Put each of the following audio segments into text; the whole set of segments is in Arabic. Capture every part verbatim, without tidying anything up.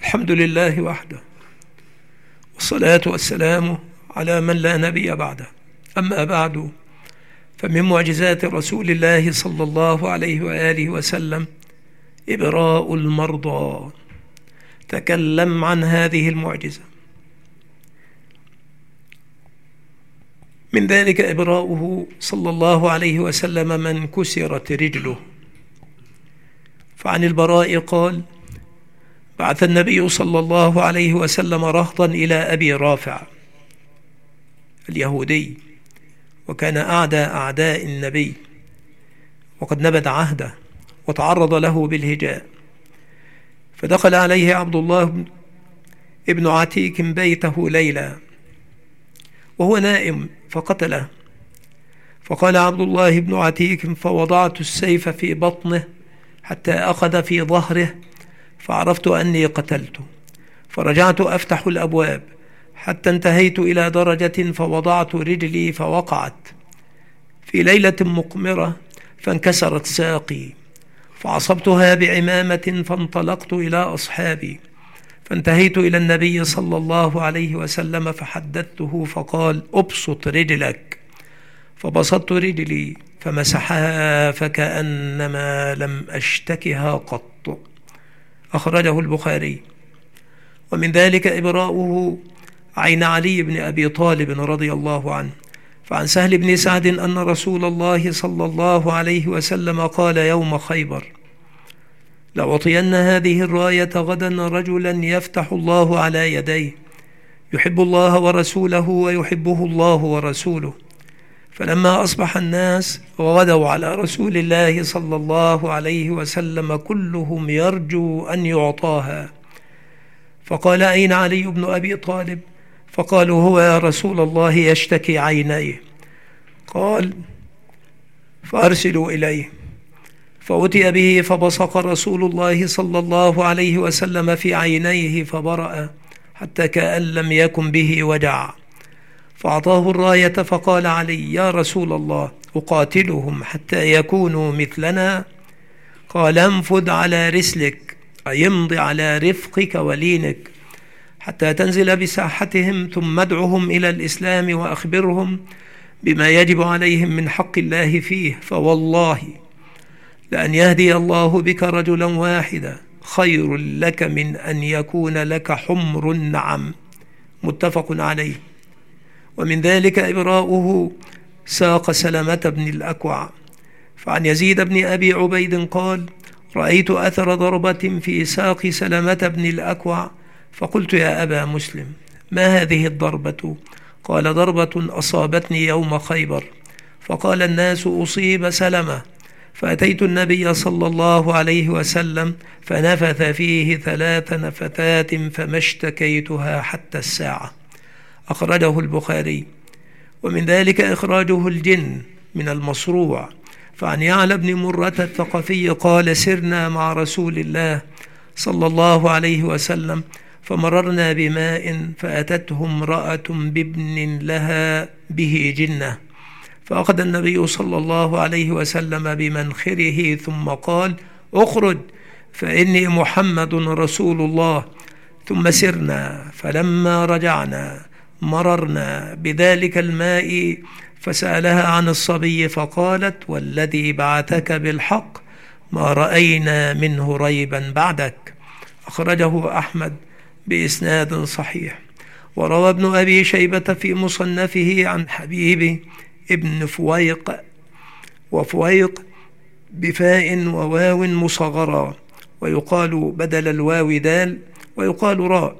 الحمد لله وحده، والصلاة والسلام على من لا نبي بعده. أما بعد، فمن معجزات رسول الله صلى الله عليه وآله وسلم إبراء المرضى. تكلم عن هذه المعجزة. من ذلك إبراؤه صلى الله عليه وسلم من كسرت رجله. فعن البراء قال: بعث النبي صلى الله عليه وسلم رهطا إلى أبي رافع اليهودي، وكان أعدى أعداء النبي، وقد نبذ عهده وتعرض له بالهجاء. فدخل عليه عبد الله ابن عتيك بيته ليلى وهو نائم فقتله. فقال عبد الله بن عتيك: فوضعت السيف في بطنه حتى أخذ في ظهره، فعرفت أني قتلته، فرجعت أفتح الأبواب حتى انتهيت إلى درجة فوضعت رجلي فوقعت في ليلة مقمرة فانكسرت ساقي، فعصبتها بعمامة فانطلقت إلى أصحابي، فانتهيت إلى النبي صلى الله عليه وسلم فحدثته، فقال: أبسط رجلك. فبسطت رجلي فمسحها فكأنما لم أشتكها قط. أخرجه البخاري. ومن ذلك إبراؤه عين علي بن أبي طالب رضي الله عنه. فعن سهل بن سعد أن رسول الله صلى الله عليه وسلم قال يوم خيبر: لأعطين هذه الراية غدا رجلا يفتح الله على يديه، يحب الله ورسوله ويحبه الله ورسوله. فلما أصبح الناس وغدوا على رسول الله صلى الله عليه وسلم كلهم يرجو أن يعطاها، فقال: أين علي بن أبي طالب؟ فقالوا: هو يا رسول الله يشتكي عينيه. قال: فأرسلوا إليه. فأتي به فبصق رسول الله صلى الله عليه وسلم في عينيه فبرأ حتى كأن لم يكن به وجع. فأعطاه الراية فقال علي: يا رسول الله، أقاتلهم حتى يكونوا مثلنا؟ قال: انفذ على رسلك، أي امض على رفقك ولينك حتى تنزل بساحتهم، ثم ادعهم إلى الإسلام وأخبرهم بما يجب عليهم من حق الله فيه، فوالله لأن يهدي الله بك رجلا واحدا خير لك من أن يكون لك حمر النعم. متفق عليه. ومن ذلك إبراؤه ساق سلمة بن الأكوع. فعن يزيد بن أبي عبيد قال: رأيت أثر ضربة في ساق سلمة بن الأكوع، فقلت: يا أبا مسلم، ما هذه الضربة؟ قال: ضربة أصابتني يوم خيبر. فقال الناس: أصيب سلمة. فأتيت النبي صلى الله عليه وسلم فنفث فيه ثلاث نفثات فما اشتكيتها حتى الساعة. أخرجه البخاري. ومن ذلك إخراجه الجن من المصروع. فعن يعلى بن مرة الثقفي قال: سرنا مع رسول الله صلى الله عليه وسلم فمررنا بماء فأتته امرأة بابن لها به جنة، فأخذ النبي صلى الله عليه وسلم بمنخره ثم قال: اخرج فإني محمد رسول الله. ثم سرنا، فلما رجعنا مررنا بذلك الماء فسألها عن الصبي، فقالت: والذي بعثك بالحق ما رأينا منه ريبا بعدك. أخرجه أحمد بإسناد صحيح. وروى ابن أبي شيبة في مصنفه عن حبيب ابن فويق، وفويق بفاء وواو مصغرة، ويقال بدل الواو دال، ويقال راء،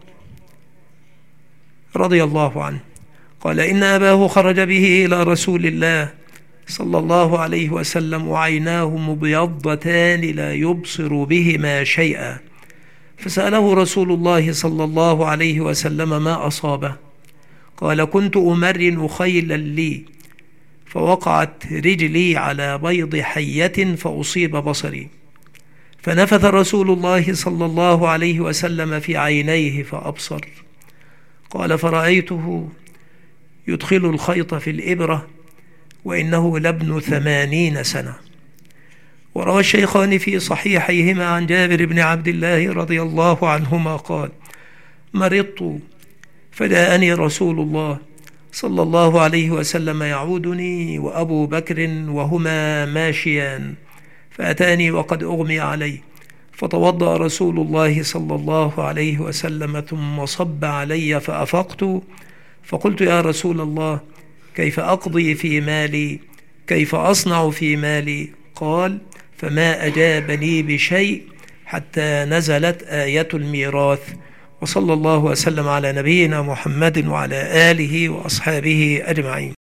رضي الله عنه، قال: إن أباه خرج به إلى رسول الله صلى الله عليه وسلم وعيناه مبيضتان لا يبصر بهما شيئا، فسأله رسول الله صلى الله عليه وسلم ما أصابه. قال: كنت أمرن خيلا لي فوقعت رجلي على بيض حية فأصيب بصري، فنفث رسول الله صلى الله عليه وسلم في عينيه فأبصر. قال: فرأيته يدخل الخيط في الإبرة وإنه لابن ثمانين سنة. وروى الشيخان في صحيحيهما عن جابر بن عبد الله رضي الله عنهما قال: مرضت فجاءني رسول الله صلى الله عليه وسلم يعودني وأبو بكر وهما ماشيان، فأتاني وقد أغمي علي، فتوضأ رسول الله صلى الله عليه وسلم ثم صب علي فأفقت، فقلت: يا رسول الله، كيف أقضي في مالي؟ كيف أصنع في مالي؟ قال: فما أجابني بشيء حتى نزلت آية الميراث. وصلى الله وسلم على نبينا محمد وعلى آله وأصحابه أجمعين.